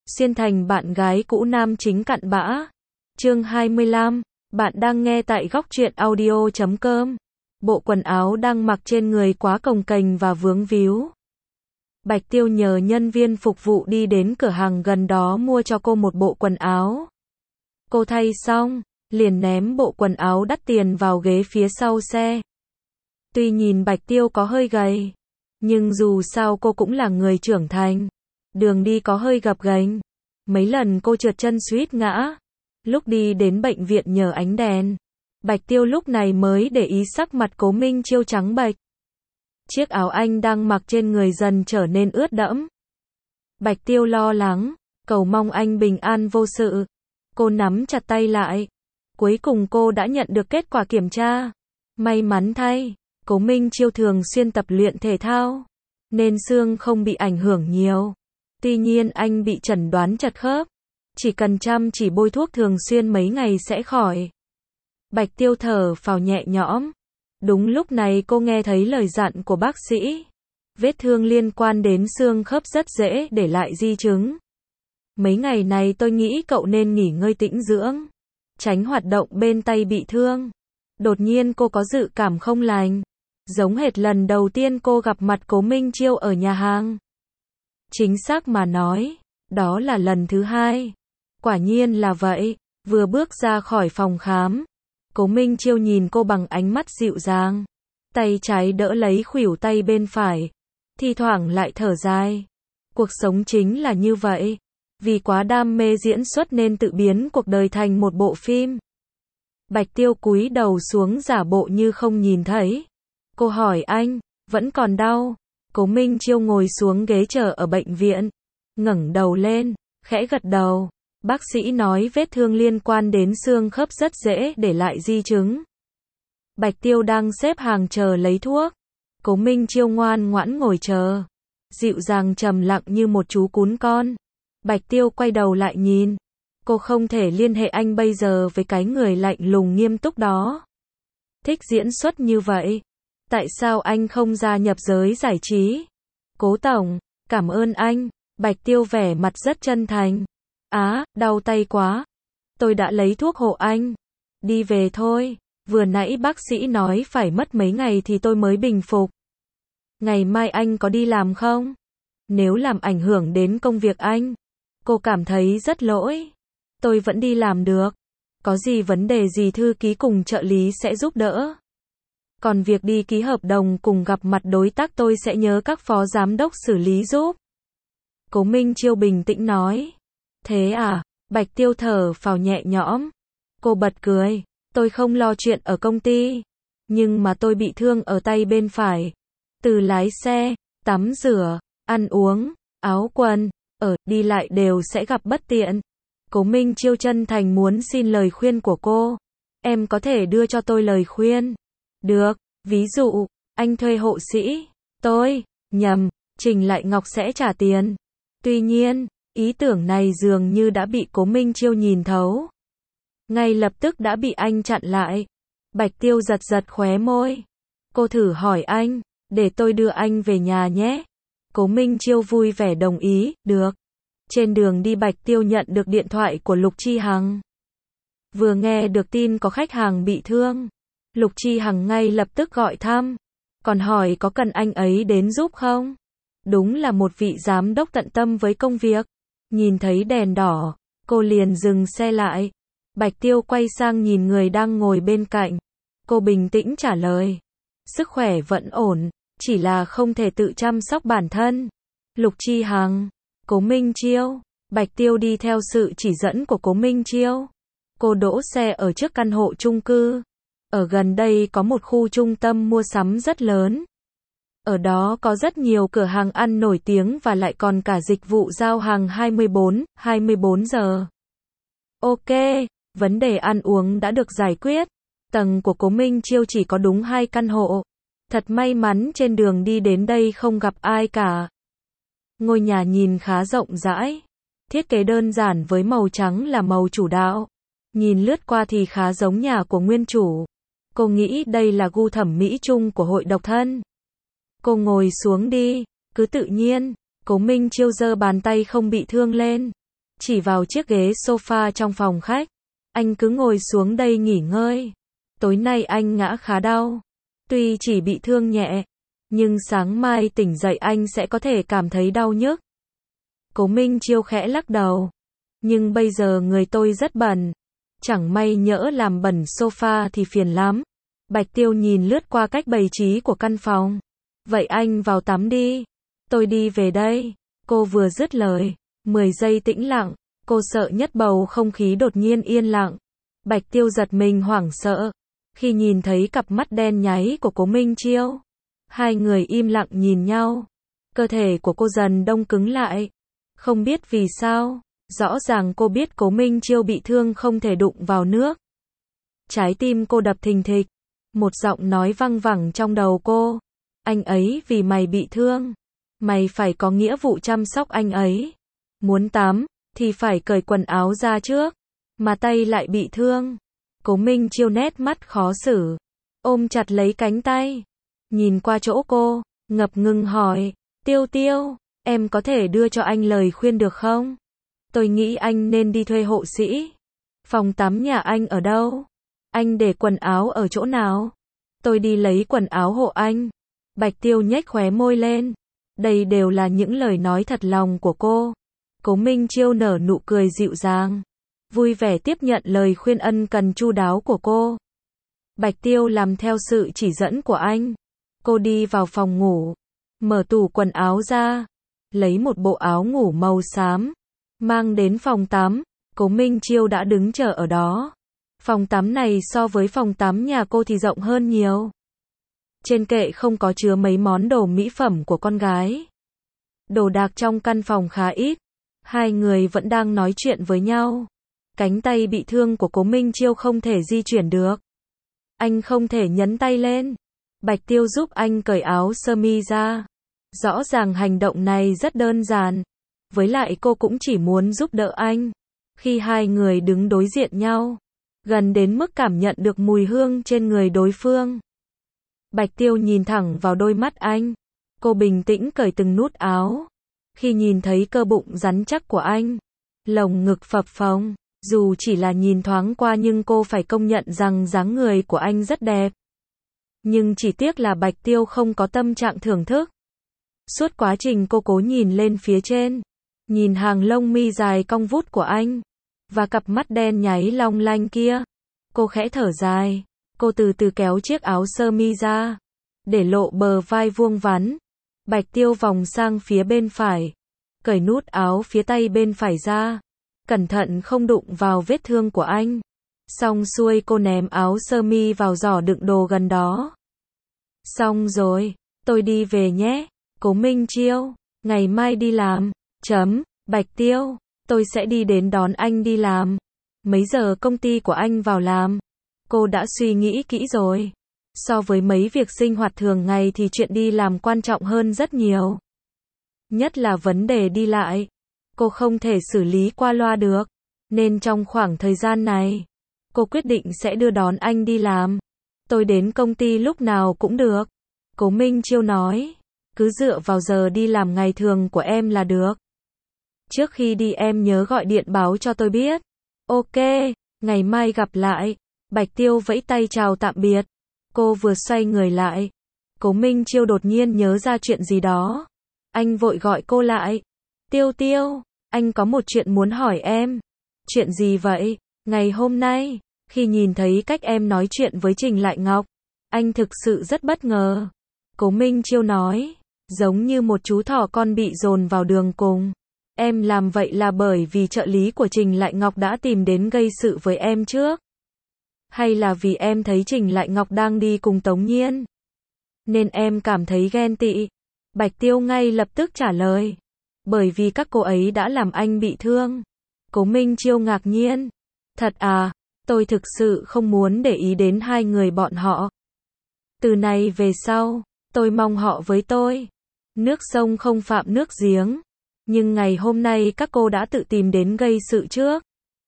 xuyên thành bạn gái cũ nam chính cặn bã. Chương 25, bạn đang nghe tại góc truyện audio.com. Bộ quần áo đang mặc trên người quá cồng kềnh và vướng víu. Bạch Tiêu nhờ nhân viên phục vụ đi đến cửa hàng gần đó mua cho cô một bộ quần áo. Cô thay xong, liền ném bộ quần áo đắt tiền vào ghế phía sau xe. Tuy nhìn Bạch Tiêu có hơi gầy, nhưng dù sao cô cũng là người trưởng thành. Đường đi có hơi gập ghềnh. Mấy lần cô trượt chân suýt ngã. Lúc đi đến bệnh viện nhờ ánh đèn, Bạch Tiêu lúc này mới để ý sắc mặt Cố Minh Chiêu trắng bệch. Chiếc áo anh đang mặc trên người dần trở nên ướt đẫm. Bạch Tiêu lo lắng, cầu mong anh bình an vô sự. Cô nắm chặt tay lại. Cuối cùng cô đã nhận được kết quả kiểm tra. May mắn thay, Cố Minh Chiêu thường xuyên tập luyện thể thao, nên xương không bị ảnh hưởng nhiều. Tuy nhiên anh bị chẩn đoán chật khớp. Chỉ cần chăm chỉ bôi thuốc thường xuyên mấy ngày sẽ khỏi. Bạch Tiêu thở phào nhẹ nhõm. Đúng lúc này cô nghe thấy lời dặn của bác sĩ. Vết thương liên quan đến xương khớp rất dễ để lại di chứng. Mấy ngày này tôi nghĩ cậu nên nghỉ ngơi tĩnh dưỡng, tránh hoạt động bên tay bị thương. Đột nhiên cô có dự cảm không lành. Giống hệt lần đầu tiên cô gặp mặt Cố Minh Chiêu ở nhà hàng. Chính xác mà nói, đó là lần thứ hai. Quả nhiên là vậy. Vừa bước ra khỏi phòng khám, Cố Minh Chiêu nhìn cô bằng ánh mắt dịu dàng. Tay trái đỡ lấy khuỷu tay bên phải. Thi thoảng lại thở dài. Cuộc sống chính là như vậy. Vì quá đam mê diễn xuất nên tự biến cuộc đời thành một bộ phim. Bạch Tiêu cúi đầu xuống giả bộ như không nhìn thấy. Cô hỏi anh, vẫn còn đau? Cố Minh Chiêu ngồi xuống ghế chờ ở bệnh viện, ngẩng đầu lên, khẽ gật đầu. Bác sĩ nói vết thương liên quan đến xương khớp rất dễ để lại di chứng. Bạch Tiêu đang xếp hàng chờ lấy thuốc. Cố Minh Chiêu ngoan ngoãn ngồi chờ, dịu dàng trầm lặng như một chú cún con. Bạch Tiêu quay đầu lại nhìn. Cô không thể liên hệ anh bây giờ với cái người lạnh lùng nghiêm túc đó. Thích diễn xuất như vậy. Tại sao anh không gia nhập giới giải trí? Cố tổng, cảm ơn anh. Bạch Tiêu vẻ mặt rất chân thành. Đau tay quá. Tôi đã lấy thuốc hộ anh. Đi về thôi. Vừa nãy bác sĩ nói phải mất mấy ngày thì tôi mới bình phục. Ngày mai anh có đi làm không? Nếu làm ảnh hưởng đến công việc anh, cô cảm thấy rất lỗi. Tôi vẫn đi làm được. Có gì vấn đề gì thư ký cùng trợ lý sẽ giúp đỡ. Còn việc đi ký hợp đồng cùng gặp mặt đối tác tôi sẽ nhớ các phó giám đốc xử lý giúp. Cố Minh Chiêu bình tĩnh nói. Thế à? Bạch Tiêu thở phào nhẹ nhõm. Cô bật cười. Tôi không lo chuyện ở công ty. Nhưng mà tôi bị thương ở tay bên phải. Từ lái xe, tắm rửa, ăn uống, áo quần, đi lại đều sẽ gặp bất tiện. Cố Minh Chiêu chân thành muốn xin lời khuyên của cô. Em có thể đưa cho tôi lời khuyên. Được, ví dụ, anh thuê hộ sĩ. Trình Lại Ngọc sẽ trả tiền. Tuy nhiên, ý tưởng này dường như đã bị Cố Minh Chiêu nhìn thấu. Ngay lập tức đã bị anh chặn lại. Bạch Tiêu giật giật khóe môi. Cô thử hỏi anh, để tôi đưa anh về nhà nhé. Cố Minh Chiêu vui vẻ đồng ý, được. Trên đường đi Bạch Tiêu nhận được điện thoại của Lục Chi Hằng. Vừa nghe được tin có khách hàng bị thương, Lục Chi Hằng ngay lập tức gọi thăm, còn hỏi có cần anh ấy đến giúp không? Đúng là một vị giám đốc tận tâm với công việc. Nhìn thấy đèn đỏ, cô liền dừng xe lại. Bạch Tiêu quay sang nhìn người đang ngồi bên cạnh. Cô bình tĩnh trả lời. Sức khỏe vẫn ổn, chỉ là không thể tự chăm sóc bản thân. Lục Chi Hằng, Cố Minh Chiêu. Bạch Tiêu đi theo sự chỉ dẫn của Cố Minh Chiêu. Cô đỗ xe ở trước căn hộ chung cư. Ở gần đây có một khu trung tâm mua sắm rất lớn. Ở đó có rất nhiều cửa hàng ăn nổi tiếng và lại còn cả dịch vụ giao hàng 24 giờ. Ok, vấn đề ăn uống đã được giải quyết. Tầng của Cố Minh Chiêu chỉ có đúng 2 căn hộ. Thật may mắn trên đường đi đến đây không gặp ai cả. Ngôi nhà nhìn khá rộng rãi. Thiết kế đơn giản với màu trắng là màu chủ đạo. Nhìn lướt qua thì khá giống nhà của nguyên chủ. Cô nghĩ đây là gu thẩm mỹ chung của hội độc thân. Cô ngồi xuống đi, cứ tự nhiên. Cố Minh Chiêu giơ bàn tay không bị thương lên. chỉ vào chiếc ghế sofa trong phòng khách. Anh cứ ngồi xuống đây nghỉ ngơi. Tối nay anh ngã khá đau. Tuy chỉ bị thương nhẹ, nhưng sáng mai tỉnh dậy anh sẽ có thể cảm thấy đau nhức. Cố Minh Chiêu khẽ lắc đầu. Nhưng bây giờ người tôi rất bẩn. Chẳng may nhỡ làm bẩn sofa thì phiền lắm. Bạch Tiêu nhìn lướt qua cách bày trí của căn phòng. Vậy anh vào tắm đi. Tôi đi về đây. Cô vừa dứt lời. 10 giây tĩnh lặng. Cô sợ nhất bầu không khí đột nhiên yên lặng. Bạch Tiêu giật mình hoảng sợ. Khi nhìn thấy cặp mắt đen nháy của Cố Minh Chiêu. Hai người im lặng nhìn nhau. Cơ thể của cô dần đông cứng lại. Không biết vì sao. Rõ ràng cô biết Cố Minh Chiêu bị thương không thể đụng vào nước. Trái tim cô đập thình thịch. Một giọng nói văng vẳng trong đầu cô. Anh ấy vì mày bị thương. Mày phải có nghĩa vụ chăm sóc anh ấy. Muốn tắm, thì phải cởi quần áo ra trước. Mà tay lại bị thương. Cố Minh Chiêu nét mắt khó xử. Ôm chặt lấy cánh tay. Nhìn qua chỗ cô, ngập ngừng hỏi. Tiêu Tiêu, em có thể đưa cho anh lời khuyên được không? Tôi nghĩ anh nên đi thuê hộ sĩ. Phòng tắm nhà anh ở đâu? Anh để quần áo ở chỗ nào? Tôi đi lấy quần áo hộ anh. Bạch Tiêu nhếch khóe môi lên. Đây đều là những lời nói thật lòng của cô. Cố Minh Chiêu nở nụ cười dịu dàng. Vui vẻ tiếp nhận lời khuyên ân cần chu đáo của cô. Bạch Tiêu làm theo sự chỉ dẫn của anh. Cô đi vào phòng ngủ. Mở tủ quần áo ra. Lấy một bộ áo ngủ màu xám. Mang đến phòng tắm. Cố Minh Chiêu đã đứng chờ ở đó. Phòng tắm này so với phòng tắm nhà cô thì rộng hơn nhiều. Trên kệ không có chứa mấy món đồ mỹ phẩm của con gái. Đồ đạc trong căn phòng khá ít. Hai người vẫn đang nói chuyện với nhau. Cánh tay bị thương của Cố Minh Chiêu không thể di chuyển được. Anh không thể nhấn tay lên. Bạch Tiêu giúp anh cởi áo sơ mi ra. Rõ ràng hành động này rất đơn giản. Với lại cô cũng chỉ muốn giúp đỡ anh. Khi hai người đứng đối diện nhau, gần đến mức cảm nhận được mùi hương trên người đối phương. Bạch Tiêu nhìn thẳng vào đôi mắt anh. Cô bình tĩnh cởi từng nút áo. Khi nhìn thấy cơ bụng rắn chắc của anh, lồng ngực phập phồng, dù chỉ là nhìn thoáng qua nhưng cô phải công nhận rằng dáng người của anh rất đẹp. Nhưng chỉ tiếc là Bạch Tiêu không có tâm trạng thưởng thức. Suốt quá trình cô cố nhìn lên phía trên, nhìn hàng lông mi dài cong vút của anh, và cặp mắt đen nháy long lanh kia. Cô khẽ thở dài, cô từ từ kéo chiếc áo sơ mi ra, để lộ bờ vai vuông vắn. Bạch Tiêu vòng sang phía bên phải, cởi nút áo phía tay bên phải ra, cẩn thận không đụng vào vết thương của anh. Xong xuôi cô ném áo sơ mi vào giỏ đựng đồ gần đó. Xong rồi, tôi đi về nhé. Cố Minh Chiêu, ngày mai đi làm. Bạch Tiêu, tôi sẽ đi đến đón anh đi làm. Mấy giờ công ty của anh vào làm? Cô đã suy nghĩ kỹ rồi. So với mấy việc sinh hoạt thường ngày thì chuyện đi làm quan trọng hơn rất nhiều. Nhất là vấn đề đi lại. Cô không thể xử lý qua loa được. Nên trong khoảng thời gian này, cô quyết định sẽ đưa đón anh đi làm. Tôi đến công ty lúc nào cũng được. Cố Minh Chiêu nói. Cứ dựa vào giờ đi làm ngày thường của em là được. Trước khi đi em nhớ gọi điện báo cho tôi biết. Ok, ngày mai gặp lại. Bạch Tiêu vẫy tay chào tạm biệt. Cô vừa xoay người lại. Cố Minh Chiêu đột nhiên nhớ ra chuyện gì đó. Anh vội gọi cô lại. Tiêu Tiêu, anh có một chuyện muốn hỏi em. Chuyện gì vậy? Ngày hôm nay, khi nhìn thấy cách em nói chuyện với Trình Lại Ngọc, anh thực sự rất bất ngờ. Cố Minh Chiêu nói, giống như một chú thỏ con bị dồn vào đường cùng. Em làm vậy là bởi vì trợ lý của Trình Lại Ngọc đã tìm đến gây sự với em trước? Hay là vì em thấy Trình Lại Ngọc đang đi cùng Tống Nhiên, nên em cảm thấy ghen tị? Bạch Tiêu ngay lập tức trả lời. Bởi vì các cô ấy đã làm anh bị thương. Cố Minh Chiêu ngạc nhiên. Thật à, tôi thực sự không muốn để ý đến hai người bọn họ. Từ này về sau, tôi mong họ với tôi. Nước sông không phạm nước giếng. Nhưng ngày hôm nay các cô đã tự tìm đến gây sự trước.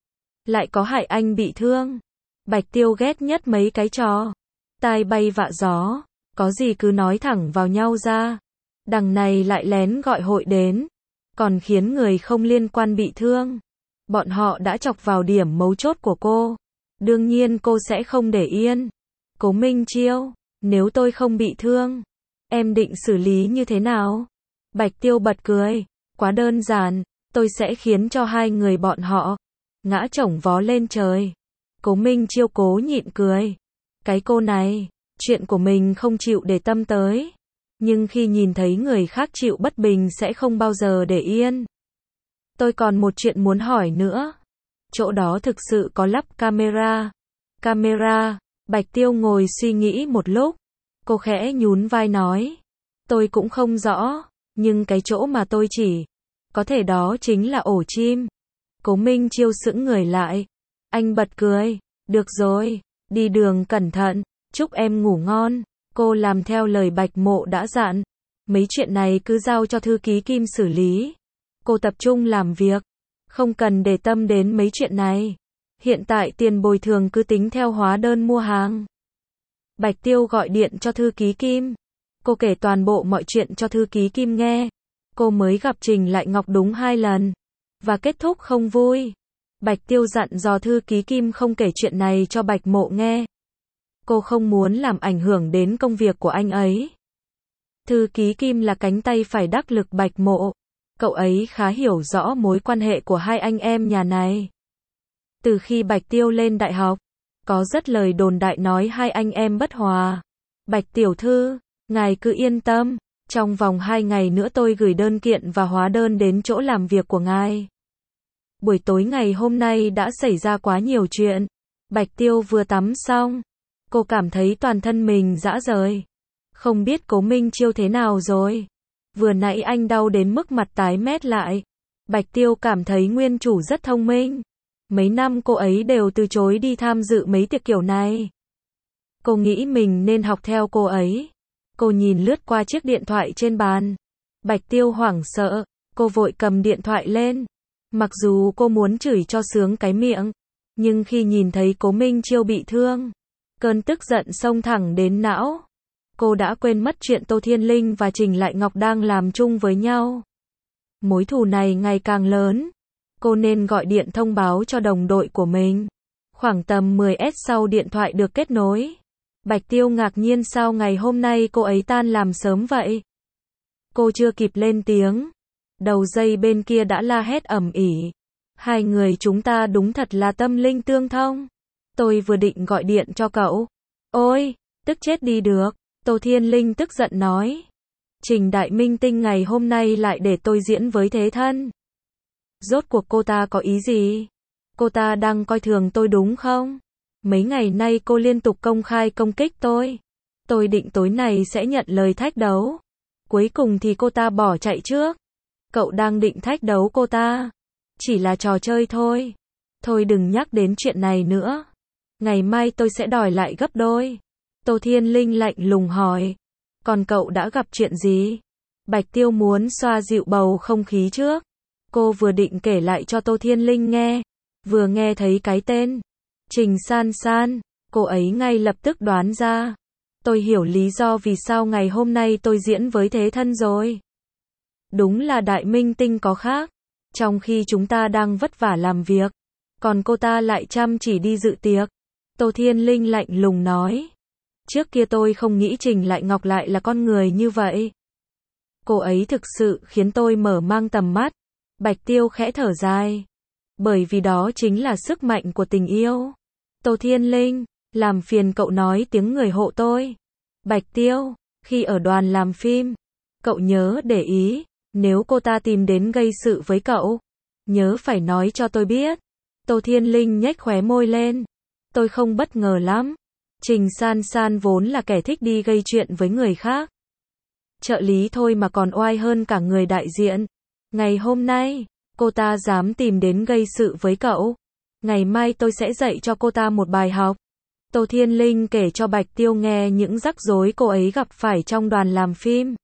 Lại có hại anh bị thương. Bạch Tiêu ghét nhất mấy cái trò tai bay vạ gió. Có gì cứ nói thẳng vào nhau ra. Đằng này lại lén gọi hội đến. Còn khiến người không liên quan bị thương. Bọn họ đã chọc vào điểm mấu chốt của cô. Đương nhiên cô sẽ không để yên. Cố Minh Chiêu, nếu tôi không bị thương, em định xử lý như thế nào? Bạch Tiêu bật cười. Quá đơn giản, tôi sẽ khiến cho hai người bọn họ ngã chổng vó lên trời. Cố Minh Chiêu cố nhịn cười. Cái cô này, chuyện của mình không chịu để tâm tới. Nhưng khi nhìn thấy người khác chịu bất bình sẽ không bao giờ để yên. Tôi còn một chuyện muốn hỏi nữa. Chỗ đó thực sự có lắp camera? Camera? Bạch Tiêu ngồi suy nghĩ một lúc. Cô khẽ nhún vai nói. Tôi cũng không rõ, nhưng cái chỗ mà tôi chỉ có thể đó chính là ổ chim. Cố Minh Chiêu sững người lại. Anh bật cười. Được rồi, đi đường cẩn thận, chúc em ngủ ngon. Cô làm theo lời Bạch Mộ đã dặn. Mấy chuyện này cứ giao cho thư ký Kim xử lý. Cô tập trung làm việc, không cần để tâm đến mấy chuyện này. Hiện tại tiền bồi thường cứ tính theo hóa đơn mua hàng. Bạch Tiêu gọi điện cho thư ký Kim. Cô kể toàn bộ mọi chuyện cho thư ký Kim nghe. Cô mới gặp Trình Lại Ngọc đúng 2 lần. Và kết thúc không vui. Bạch Tiêu dặn dò thư ký Kim không kể chuyện này cho Bạch Mộ nghe. Cô không muốn làm ảnh hưởng đến công việc của anh ấy. Thư ký Kim là cánh tay phải đắc lực Bạch Mộ. Cậu ấy khá hiểu rõ mối quan hệ của hai anh em nhà này. Từ khi Bạch Tiêu lên đại học, có rất lời đồn đại nói hai anh em bất hòa. Bạch tiểu thư, ngài cứ yên tâm, trong vòng 2 ngày nữa tôi gửi đơn kiện và hóa đơn đến chỗ làm việc của ngài. Buổi tối ngày hôm nay đã xảy ra quá nhiều chuyện. Bạch Tiêu vừa tắm xong, cô cảm thấy toàn thân mình rã rời. Không biết Cố Minh Chiêu thế nào rồi. Vừa nãy anh đau đến mức mặt tái mét lại. Bạch Tiêu cảm thấy nguyên chủ rất thông minh. Mấy năm cô ấy đều từ chối đi tham dự mấy tiệc kiểu này. Cô nghĩ mình nên học theo cô ấy. Cô nhìn lướt qua chiếc điện thoại trên bàn. Bạch Tiêu hoảng sợ, cô vội cầm điện thoại lên. Mặc dù cô muốn chửi cho sướng cái miệng, nhưng khi nhìn thấy Cố Minh Chiêu bị thương, cơn tức giận xông thẳng đến não. Cô đã quên mất chuyện Tô Thiên Linh và Trình Lại Ngọc đang làm chung với nhau. Mối thù này ngày càng lớn. Cô nên gọi điện thông báo cho đồng đội của mình. Khoảng tầm 10s sau điện thoại được kết nối. Bạch Tiêu ngạc nhiên sao ngày hôm nay cô ấy tan làm sớm vậy. Cô chưa kịp lên tiếng. Đầu dây bên kia đã la hét ầm ĩ. Hai người chúng ta đúng thật là tâm linh tương thông. Tôi vừa định gọi điện cho cậu. Ôi, tức chết đi được. Tô Thiên Linh tức giận nói. Trình đại minh tinh ngày hôm nay lại để tôi diễn với thế thân. Rốt cuộc cô ta có ý gì? Cô ta đang coi thường tôi đúng không? Mấy ngày nay cô liên tục công khai công kích tôi. Tôi định tối nay sẽ nhận lời thách đấu. Cuối cùng thì cô ta bỏ chạy trước. Cậu đang định thách đấu cô ta. Chỉ là trò chơi thôi. Thôi đừng nhắc đến chuyện này nữa. Ngày mai tôi sẽ đòi lại gấp đôi. Tô Thiên Linh lạnh lùng hỏi. Còn cậu đã gặp chuyện gì? Bạch Tiêu muốn xoa dịu bầu không khí trước. Cô vừa định kể lại cho Tô Thiên Linh nghe. Vừa nghe thấy cái tên Trình San San, cô ấy ngay lập tức đoán ra. Tôi hiểu lý do vì sao ngày hôm nay tôi diễn với thế thân rồi. Đúng là đại minh tinh có khác. Trong khi chúng ta đang vất vả làm việc, còn cô ta lại chăm chỉ đi dự tiệc. Tô Thiên Linh lạnh lùng nói. Trước kia tôi không nghĩ Trình Lại Ngọc lại là con người như vậy. Cô ấy thực sự khiến tôi mở mang tầm mắt. Bạch Tiêu khẽ thở dài. Bởi vì đó chính là sức mạnh của tình yêu. Tô Thiên Linh, làm phiền cậu nói tiếng người hộ tôi. Bạch Tiêu, khi ở đoàn làm phim, cậu nhớ để ý, nếu cô ta tìm đến gây sự với cậu, nhớ phải nói cho tôi biết. Tô Thiên Linh nhếch khóe môi lên. Tôi không bất ngờ lắm. Trình San San vốn là kẻ thích đi gây chuyện với người khác. Trợ lý thôi mà còn oai hơn cả người đại diện. Ngày hôm nay, cô ta dám tìm đến gây sự với cậu. Ngày mai tôi sẽ dạy cho cô ta một bài học. Tô Thiên Linh kể cho Bạch Tiêu nghe những rắc rối cô ấy gặp phải trong đoàn làm phim.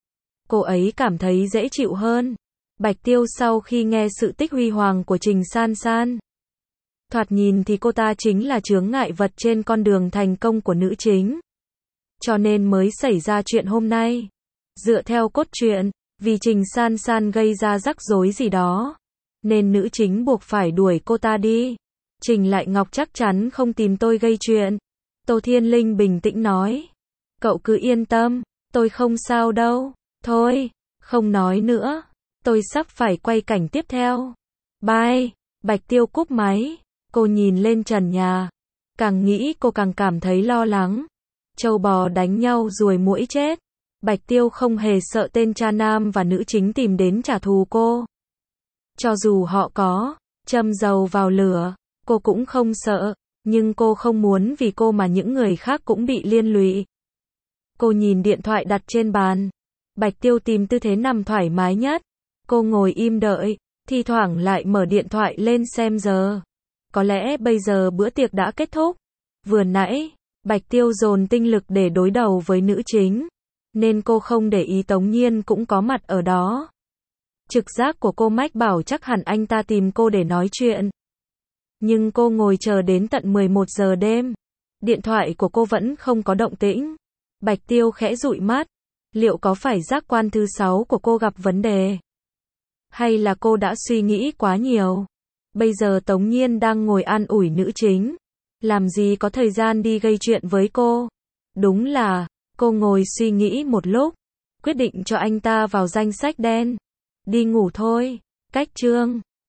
Cô ấy cảm thấy dễ chịu hơn. Bạch Tiêu sau khi nghe sự tích huy hoàng của Trình San San. Thoạt nhìn thì cô ta chính là chướng ngại vật trên con đường thành công của nữ chính. Cho nên mới xảy ra chuyện hôm nay. Dựa theo cốt truyện, vì Trình San San gây ra rắc rối gì đó, nên nữ chính buộc phải đuổi cô ta đi. Trình Lại Ngọc chắc chắn không tìm tôi gây chuyện. Tô Thiên Linh bình tĩnh nói. Cậu cứ yên tâm, tôi không sao đâu. Thôi, không nói nữa. Tôi sắp phải quay cảnh tiếp theo. Bye. Bạch Tiêu cúp máy. Cô nhìn lên trần nhà. Càng nghĩ cô càng cảm thấy lo lắng. Trâu bò đánh nhau ruồi muỗi chết. Bạch Tiêu không hề sợ tên cha nam và nữ chính tìm đến trả thù cô. Cho dù họ có châm dầu vào lửa, cô cũng không sợ. Nhưng cô không muốn vì cô mà những người khác cũng bị liên lụy. Cô nhìn điện thoại đặt trên bàn. Bạch Tiêu tìm tư thế nằm thoải mái nhất. Cô ngồi im đợi, thi thoảng lại mở điện thoại lên xem giờ. Có lẽ bây giờ bữa tiệc đã kết thúc. Vừa nãy, Bạch Tiêu dồn tinh lực để đối đầu với nữ chính, nên cô không để ý Tống Nhiên cũng có mặt ở đó. Trực giác của cô mách bảo chắc hẳn anh ta tìm cô để nói chuyện. Nhưng cô ngồi chờ đến tận 11 giờ đêm. Điện thoại của cô vẫn không có động tĩnh. Bạch Tiêu khẽ dụi mắt. Liệu có phải giác quan thứ 6 của cô gặp vấn đề? Hay là cô đã suy nghĩ quá nhiều? Bây giờ Tống Nhiên đang ngồi an ủi nữ chính. Làm gì có thời gian đi gây chuyện với cô? Đúng là, cô ngồi suy nghĩ một lúc. Quyết định cho anh ta vào danh sách đen. Đi ngủ thôi. Cách chương